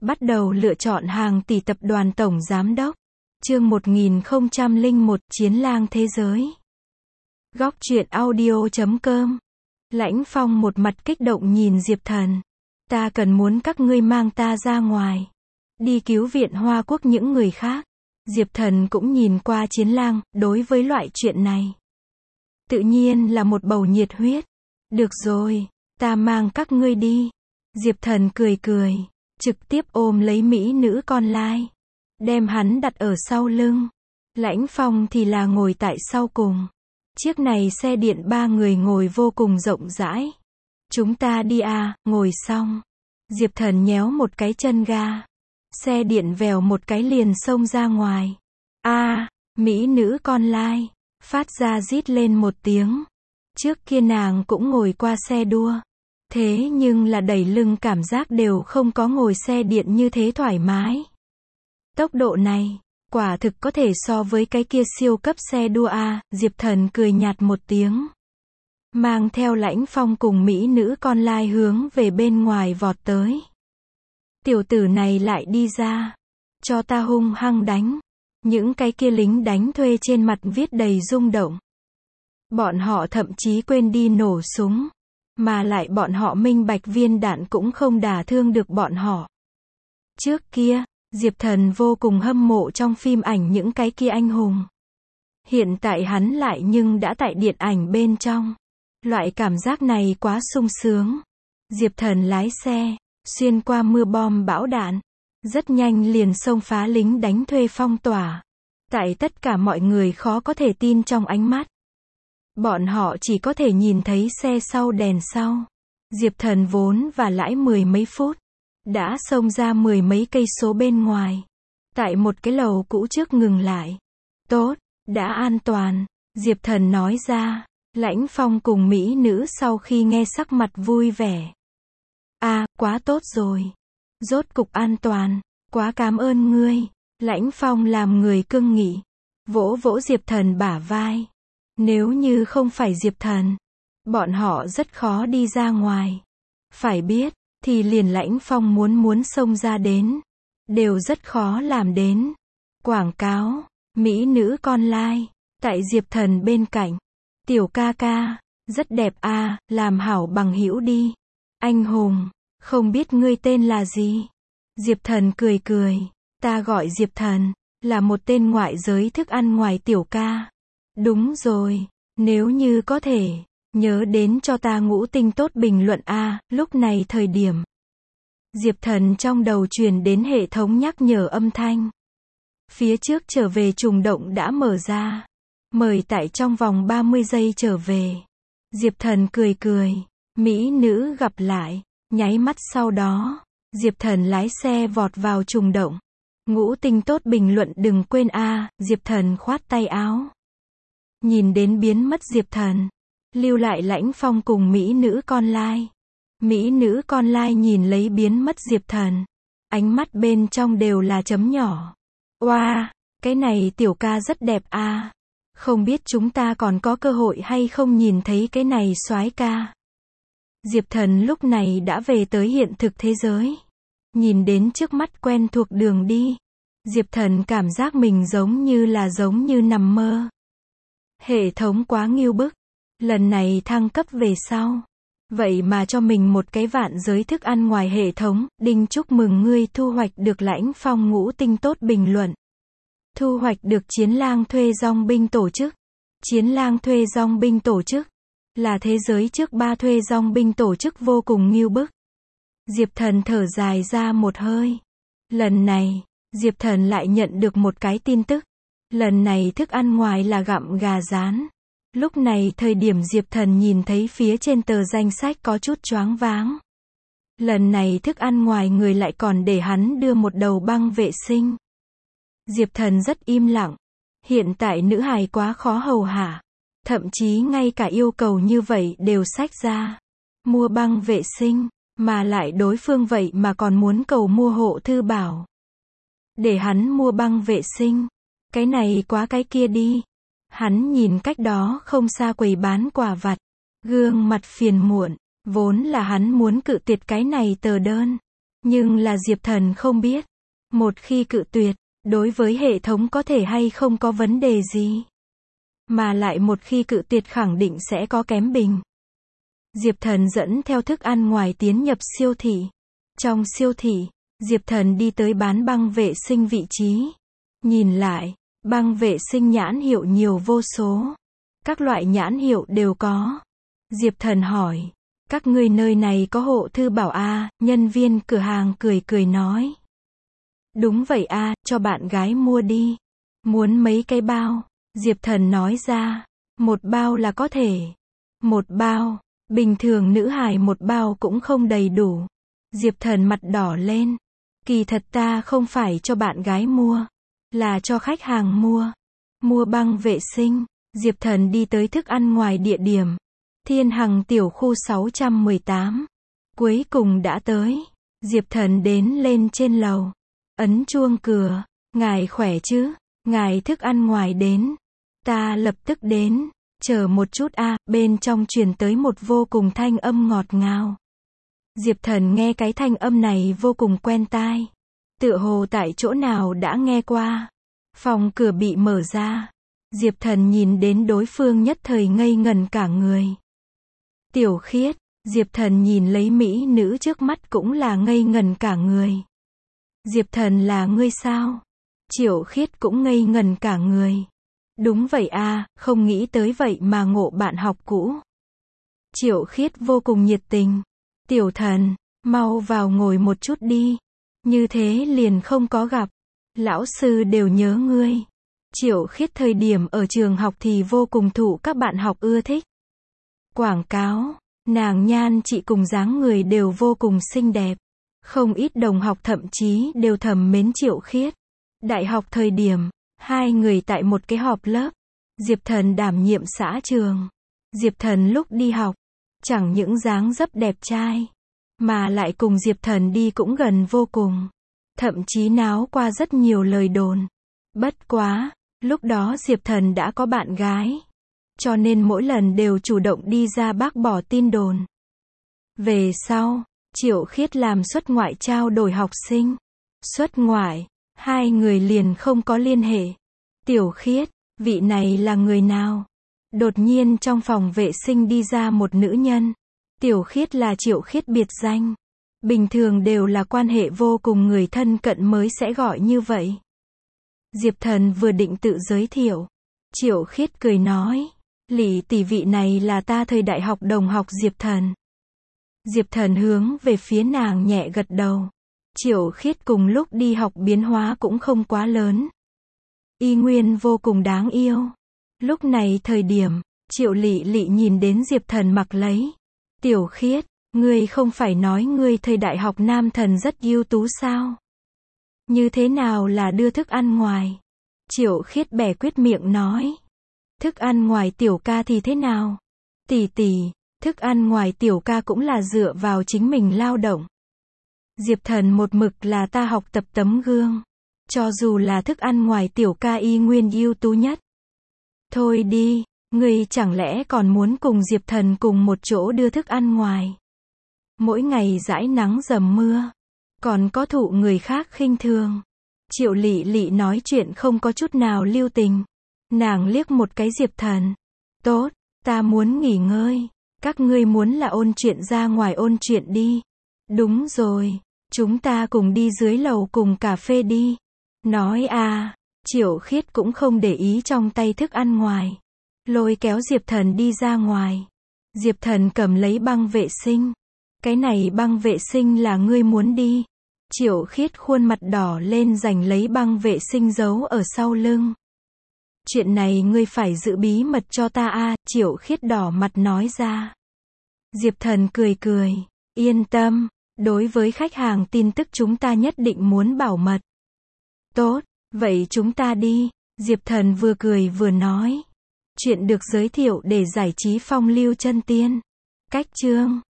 Bắt đầu lựa chọn hàng tỷ tập đoàn tổng giám đốc. Chương 1001 Chiến lang thế giới. Góc truyện audio.com. Lãnh Phong một mặt kích động nhìn Diệp Thần. Ta cần muốn các ngươi mang ta ra ngoài. Đi cứu viện Hoa Quốc những người khác. Diệp Thần cũng nhìn qua Chiến lang, đối với loại chuyện này. Tự nhiên là một bầu nhiệt huyết. Được rồi, ta mang các ngươi đi. Diệp Thần cười cười, trực tiếp ôm lấy mỹ nữ con lai. Đem hắn đặt ở sau lưng. Lãnh Phong thì là ngồi tại sau cùng. Chiếc này xe điện 3 người ngồi vô cùng rộng rãi. Chúng ta đi à, ngồi xong. Diệp Thần nhéo một cái chân ga. Xe điện vèo một cái liền xông ra ngoài. Mỹ nữ con lai. Phát ra rít lên một tiếng. Trước kia nàng cũng ngồi qua xe đua. Thế nhưng là đẩy lưng cảm giác đều không có ngồi xe điện như thế thoải mái. Tốc độ này, quả thực có thể so với cái kia siêu cấp xe đua a. Diệp Thần cười nhạt một tiếng. Mang theo Lãnh Phong cùng mỹ nữ con lai hướng về bên ngoài vọt tới. Tiểu tử này lại đi ra. Cho ta hung hăng đánh. Những cái kia lính đánh thuê trên mặt viết đầy rung động. Bọn họ thậm chí quên đi nổ súng. Mà lại bọn họ minh bạch viên đạn cũng không đả thương được bọn họ. Trước kia, Diệp Thần vô cùng hâm mộ trong phim ảnh những cái kia anh hùng. Hiện tại hắn lại nhưng đã tại điện ảnh bên trong. Loại cảm giác này quá sung sướng. Diệp Thần lái xe, xuyên qua mưa bom bão đạn. Rất nhanh liền xông phá lính đánh thuê phong tỏa. Tại tất cả mọi người khó có thể tin trong ánh mắt. Bọn họ chỉ có thể nhìn thấy xe sau đèn sau. Diệp Thần vốn và lãi 10 mấy phút. Đã xông ra 10 mấy cây số bên ngoài. Tại một cái lầu cũ trước ngừng lại. Tốt, đã an toàn. Diệp Thần nói ra. Lãnh Phong cùng mỹ nữ sau khi nghe sắc mặt vui vẻ. Quá tốt rồi. Rốt cục an toàn. Quá cảm ơn ngươi. Lãnh Phong làm người cưng nghị. Vỗ vỗ Diệp Thần bả vai. Nếu như không phải Diệp Thần, bọn họ rất khó đi ra ngoài. Phải biết, thì liền Lãnh Phong muốn xông ra đến, đều rất khó làm đến. Quảng cáo, mỹ nữ con lai, tại Diệp Thần bên cạnh. Tiểu ca ca, rất đẹp a, làm hảo bằng hữu đi. Anh hùng, không biết ngươi tên là gì? Diệp Thần cười cười, ta gọi Diệp Thần, là một tên ngoại giới thức ăn ngoài tiểu ca. Đúng rồi, nếu như có thể, nhớ đến cho ta ngũ tinh tốt bình luận a. Lúc này thời điểm. Diệp Thần trong đầu truyền đến hệ thống nhắc nhở âm thanh. Phía trước trở về trùng động đã mở ra. Mời tại trong vòng 30 giây trở về. Diệp Thần cười cười, mỹ nữ gặp lại, nháy mắt sau đó, Diệp Thần lái xe vọt vào trùng động. Ngũ tinh tốt bình luận đừng quên a. Diệp Thần khoát tay áo. Nhìn đến biến mất Diệp Thần, lưu lại Lãnh Phong cùng mỹ nữ con lai. Mỹ nữ con lai nhìn lấy biến mất Diệp Thần, ánh mắt bên trong đều là chấm nhỏ. Oa, cái này tiểu ca rất đẹp a. Không biết chúng ta còn có cơ hội hay không nhìn thấy cái này soái ca. Diệp Thần lúc này đã về tới hiện thực thế giới. Nhìn đến trước mắt quen thuộc đường đi, Diệp Thần cảm giác mình giống như nằm mơ. Hệ thống quá ngưu bức. Lần này thăng cấp về sau. Vậy mà cho mình một cái vạn giới thức ăn ngoài hệ thống. Đinh chúc mừng ngươi thu hoạch được Lãnh Phong ngũ tinh tốt bình luận. Thu hoạch được Chiến lang thuê dong binh tổ chức. Chiến lang thuê dong binh tổ chức. Là thế giới trước 3 thuê dong binh tổ chức vô cùng ngưu bức. Diệp Thần thở dài ra một hơi. Lần này, Diệp Thần lại nhận được một cái tin tức. Lần này thức ăn ngoài là gặm gà rán. Lúc này thời điểm Diệp Thần nhìn thấy phía trên tờ danh sách có chút choáng váng. Lần này thức ăn ngoài người lại còn để hắn đưa một đầu băng vệ sinh. Diệp Thần rất im lặng. Hiện tại nữ hài quá khó hầu hạ. Thậm chí ngay cả yêu cầu như vậy đều xách ra. Mua băng vệ sinh, mà lại đối phương vậy mà còn muốn cầu mua hộ thư bảo. Để hắn mua băng vệ sinh. Cái này quá cái kia đi. Hắn nhìn cách đó không xa quầy bán quà vặt. Gương mặt phiền muộn. Vốn là hắn muốn cự tuyệt cái này tờ đơn. Nhưng là Diệp Thần không biết. Một khi cự tuyệt, đối với hệ thống có thể hay không có vấn đề gì. Mà lại một khi cự tuyệt khẳng định sẽ có kém bình. Diệp Thần dẫn theo thức ăn ngoài tiến nhập siêu thị. Trong siêu thị, Diệp Thần đi tới bán băng vệ sinh vị trí. Nhìn lại, băng vệ sinh nhãn hiệu nhiều vô số. Các loại nhãn hiệu đều có. Diệp Thần hỏi, các ngươi nơi này có hộ thư bảo a? Nhân viên cửa hàng cười cười nói. Đúng vậy a, cho bạn gái mua đi. Muốn mấy cái bao? Diệp Thần nói ra. Một bao là có thể. Một bao. Bình thường nữ hài một bao cũng không đầy đủ. Diệp Thần mặt đỏ lên. Kỳ thật ta không phải cho bạn gái mua. Là cho khách hàng mua. Mua băng vệ sinh. Diệp Thần đi tới thức ăn ngoài địa điểm. Thiên Hằng tiểu khu 618. Cuối cùng đã tới. Diệp Thần đến lên trên lầu. Ấn chuông cửa. Ngài khỏe chứ? Ngài thức ăn ngoài đến. Ta lập tức đến. Chờ một chút a, bên trong truyền tới một vô cùng thanh âm ngọt ngào. Diệp Thần nghe cái thanh âm này vô cùng quen tai. Tựa hồ tại chỗ nào đã nghe qua. Phòng cửa bị mở ra. Diệp Thần nhìn đến đối phương nhất thời ngây ngẩn cả người. Tiểu Khiết, Diệp Thần nhìn lấy mỹ nữ trước mắt cũng là ngây ngẩn cả người. Diệp Thần là ngươi sao? Triệu Khiết cũng ngây ngẩn cả người. Đúng vậy a, không nghĩ tới vậy mà ngộ bạn học cũ. Triệu Khiết vô cùng nhiệt tình. Tiểu Thần, mau vào ngồi một chút đi. Như thế liền không có gặp. Lão sư đều nhớ ngươi. Triệu Khiết thời điểm ở trường học thì vô cùng thụ các bạn học ưa thích. Quảng cáo, nàng nhan trị cùng dáng người đều vô cùng xinh đẹp. Không ít đồng học thậm chí đều thầm mến Triệu Khiết. Đại học thời điểm, hai người tại một cái họp lớp. Diệp Thần đảm nhiệm xã trường. Diệp Thần lúc đi học, chẳng những dáng dấp đẹp trai, mà lại cùng Diệp Thần đi cũng gần vô cùng. Thậm chí náo qua rất nhiều lời đồn. Bất quá, lúc đó Diệp Thần đã có bạn gái. Cho nên mỗi lần đều chủ động đi ra bác bỏ tin đồn. Về sau, Triệu Khiết làm xuất ngoại trao đổi học sinh. Xuất ngoại, hai người liền không có liên hệ. Tiểu Khiết, vị này là người nào? Đột nhiên trong phòng vệ sinh đi ra một nữ nhân. Tiểu Khiết là Triệu Khiết biệt danh. Bình thường đều là quan hệ vô cùng người thân cận mới sẽ gọi như vậy. Diệp Thần vừa định tự giới thiệu. Triệu Khiết cười nói. Lỷ tỷ, vị này là ta thời đại học đồng học Diệp Thần. Diệp Thần hướng về phía nàng nhẹ gật đầu. Triệu Khiết cùng lúc đi học biến hóa cũng không quá lớn. Y nguyên vô cùng đáng yêu. Lúc này thời điểm, Triệu Lị Lị nhìn đến Diệp Thần mặc lấy. Tiểu Khiết, ngươi không phải nói ngươi thời đại học nam thần rất ưu tú sao? Như thế nào là đưa thức ăn ngoài? Triệu Khiết bẻ quyết miệng nói. Thức ăn ngoài tiểu ca thì thế nào? Tỷ tỷ, thức ăn ngoài tiểu ca cũng là dựa vào chính mình lao động. Diệp Thần một mực là ta học tập tấm gương. Cho dù là thức ăn ngoài tiểu ca y nguyên ưu tú nhất. Thôi đi, ngươi chẳng lẽ còn muốn cùng Diệp Thần cùng một chỗ đưa thức ăn ngoài? Mỗi ngày dãi nắng dầm mưa, còn có thụ người khác khinh thường. Triệu Lị Lị nói chuyện không có chút nào lưu tình. Nàng liếc một cái Diệp Thần. Tốt, ta muốn nghỉ ngơi. Các ngươi muốn là ôn chuyện ra ngoài ôn chuyện đi. Đúng rồi, chúng ta cùng đi dưới lầu cùng cà phê đi. Nói a, Triệu Khiết cũng không để ý trong tay thức ăn ngoài. Lôi kéo Diệp Thần đi ra ngoài. Diệp Thần cầm lấy băng vệ sinh. Cái này băng vệ sinh là ngươi muốn đi. Triệu Khiết khuôn mặt đỏ lên giành lấy băng vệ sinh giấu ở sau lưng. Chuyện này ngươi phải giữ bí mật cho ta a, Triệu Khiết đỏ mặt nói ra. Diệp Thần cười cười. Yên tâm, đối với khách hàng tin tức chúng ta nhất định muốn bảo mật. Tốt, vậy chúng ta đi. Diệp Thần vừa cười vừa nói. Chuyện được giới thiệu để giải trí phong lưu chân tiên. Cách chương